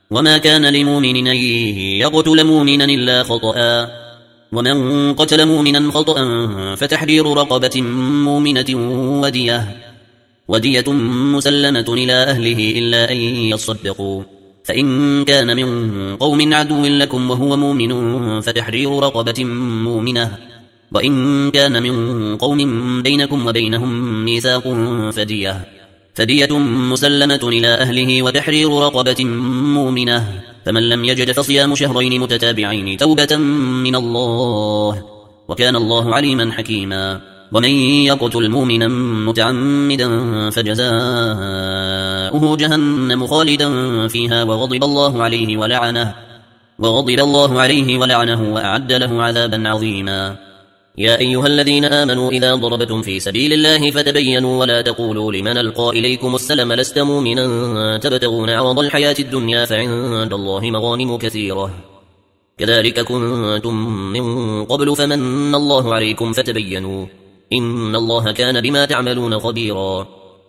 وما كان لمؤمن أن يقتل مؤمنا إلا خطأ، ومن قتل مؤمنا خطأ فتحرير رقبة مؤمنة ودية مسلمة إلى أهله إلا أن يصدقوا، فإن كان من قوم عدو لكم وهو مؤمن فتحرير رقبة مؤمنة، وإن كان من قوم بينكم وبينهم ميثاق فدية مسلمة إلى أهله وتحرير رقبة مؤمنة، فمن لم يجد فصيام شهرين متتابعين توبة من الله، وكان الله عليما حكيما. ومن يقتل مؤمنا متعمدا فجزاؤه جهنم خالدا فيها وغضب الله عليه ولعنه وأعد له عذابا عظيما. يا أيها الذين آمنوا إذا ضربتم في سبيل الله فتبينوا ولا تقولوا لمن ألقى إليكم السلم لست مؤمنا تبتغون عرض الحياة الدنيا فعند الله مغانم كثيرة كذلك كنتم من قبل فمن الله عليكم فتبينوا إن الله كان بما تعملون خبيرا.